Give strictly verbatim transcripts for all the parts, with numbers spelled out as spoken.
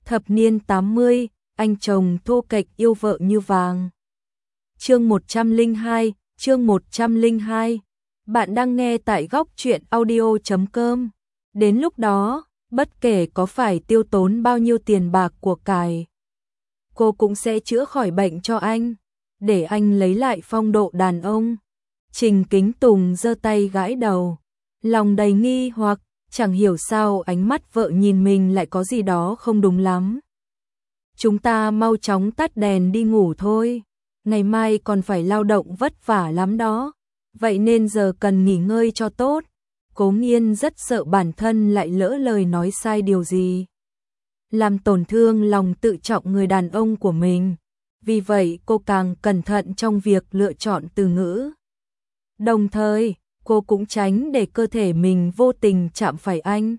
Thập niên tám mươi, anh chồng thô kệch yêu vợ như vàng. Chương một trăm lẻ hai, chương một trăm lẻ hai. Bạn đang nghe tại góc truyện audio chấm com. Đến lúc đó, bất kể có phải tiêu tốn bao nhiêu tiền bạc của cải, cô cũng sẽ chữa khỏi bệnh cho anh, để anh lấy lại phong độ đàn ông. Trình Kính Tùng giơ tay gãi đầu, lòng đầy nghi hoặc, chẳng hiểu sao ánh mắt vợ nhìn mình lại có gì đó không đúng lắm. Chúng ta mau chóng tắt đèn đi ngủ thôi, ngày mai còn phải lao động vất vả lắm đó, vậy nên giờ cần nghỉ ngơi cho tốt. Cố Nghiên rất sợ bản thân lại lỡ lời nói sai điều gì, làm tổn thương lòng tự trọng người đàn ông của mình. Vì vậy cô càng cẩn thận trong việc lựa chọn từ ngữ. Đồng thời, cô cũng tránh để cơ thể mình vô tình chạm phải anh.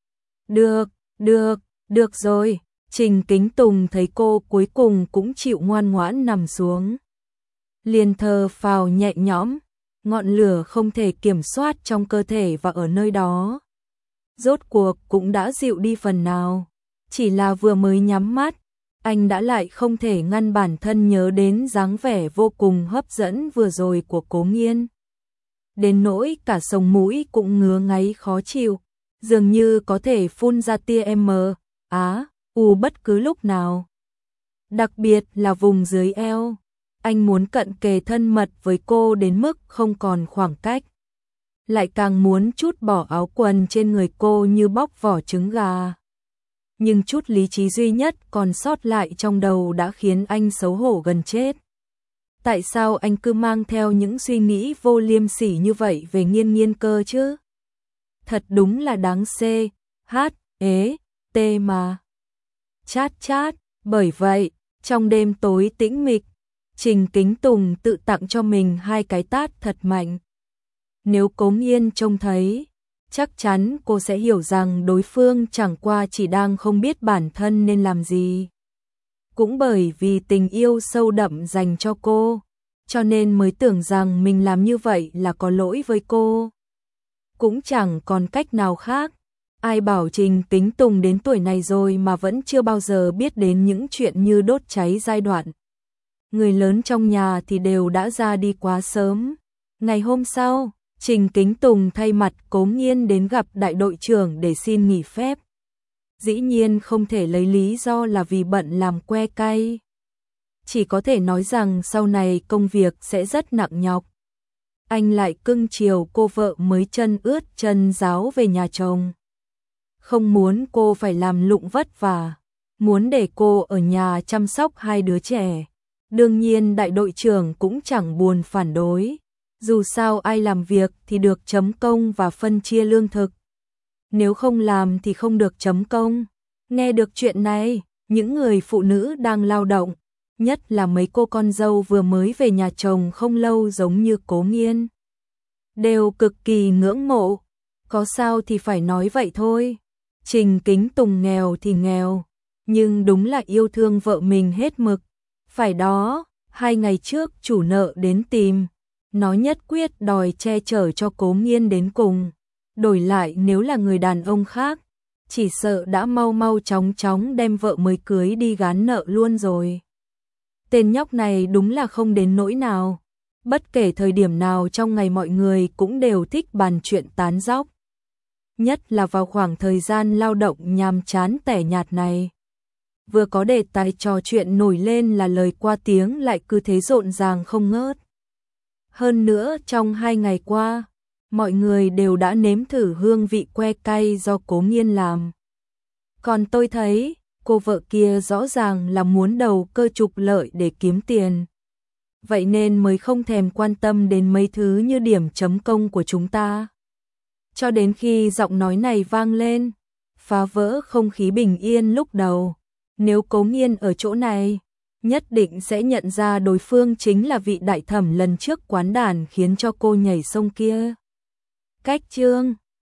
Được, được, được rồi. Trình Kính Tùng thấy cô cuối cùng cũng chịu ngoan ngoãn nằm xuống, liền thở phào nhẹ nhõm, ngọn lửa không thể kiểm soát trong cơ thể và ở nơi đó rốt cuộc cũng đã dịu đi phần nào. Chỉ là vừa mới nhắm mắt, anh đã lại không thể ngăn bản thân nhớ đến dáng vẻ vô cùng hấp dẫn vừa rồi của Cố Nghiên. Đến nỗi cả sống mũi cũng ngứa ngáy khó chịu, dường như có thể phun ra tia M, á, u bất cứ lúc nào. Đặc biệt là vùng dưới eo, anh muốn cận kề thân mật với cô đến mức không còn khoảng cách. Lại càng muốn trút bỏ áo quần trên người cô như bóc vỏ trứng gà. Nhưng chút lý trí duy nhất còn sót lại trong đầu đã khiến anh xấu hổ gần chết. Tại sao anh cứ mang theo những suy nghĩ vô liêm sỉ như vậy về Nghiên Nghiên cơ chứ? Thật đúng là đáng xê, hát, ế, tê mà. Chát chát, bởi vậy, trong đêm tối tĩnh mịch, Trình Kính Tùng tự tặng cho mình hai cái tát thật mạnh. Nếu Cố Nghiên trông thấy, chắc chắn cô sẽ hiểu rằng đối phương chẳng qua chỉ đang không biết bản thân nên làm gì. Cũng bởi vì tình yêu sâu đậm dành cho cô, cho nên mới tưởng rằng mình làm như vậy là có lỗi với cô. Cũng chẳng còn cách nào khác. Ai bảo Trình Kính Tùng đến tuổi này rồi mà vẫn chưa bao giờ biết đến những chuyện như đốt cháy giai đoạn. Người lớn trong nhà thì đều đã ra đi quá sớm. Ngày hôm sau, Trình Kính Tùng thay mặt Cố Nghiên đến gặp đại đội trưởng để xin nghỉ phép. Dĩ nhiên không thể lấy lý do là vì bận làm que cay. Chỉ có thể nói rằng sau này công việc sẽ rất nặng nhọc. Anh lại cưng chiều cô vợ mới chân ướt chân ráo về nhà chồng. Không muốn cô phải làm lụng vất vả, muốn để cô ở nhà chăm sóc hai đứa trẻ. Đương nhiên đại đội trưởng cũng chẳng buồn phản đối. Dù sao ai làm việc thì được chấm công và phân chia lương thực. Nếu không làm thì không được chấm công. Nghe được chuyện này, những người phụ nữ đang lao động, nhất là mấy cô con dâu vừa mới về nhà chồng không lâu giống như Cố Nghiên, đều cực kỳ ngưỡng mộ. Có sao thì phải nói vậy thôi. Trình Kính Tùng nghèo thì nghèo, nhưng đúng là yêu thương vợ mình hết mực. Phải đó, hai ngày trước chủ nợ đến tìm, nói nhất quyết đòi che chở cho Cố Nghiên đến cùng. Đổi lại nếu là người đàn ông khác, chỉ sợ đã mau mau chóng chóng đem vợ mới cưới đi gán nợ luôn rồi. Tên nhóc này đúng là không đến nỗi nào. Bất kể thời điểm nào trong ngày mọi người cũng đều thích bàn chuyện tán dóc. Nhất là vào khoảng thời gian lao động nhàm chán tẻ nhạt này. Vừa có đề tài trò chuyện nổi lên là lời qua tiếng lại cứ thế rộn ràng không ngớt. Hơn nữa trong hai ngày qua, mọi người đều đã nếm thử hương vị que cay do Cố Nghiên làm. Còn tôi thấy, cô vợ kia rõ ràng là muốn đầu cơ trục lợi để kiếm tiền. Vậy nên mới không thèm quan tâm đến mấy thứ như điểm chấm công của chúng ta. Cho đến khi giọng nói này vang lên, phá vỡ không khí bình yên lúc đầu. Nếu Cố Nghiên ở chỗ này, nhất định sẽ nhận ra đối phương chính là vị đại thẩm lần trước quán đàn khiến cho cô nhảy sông kia. Cách chương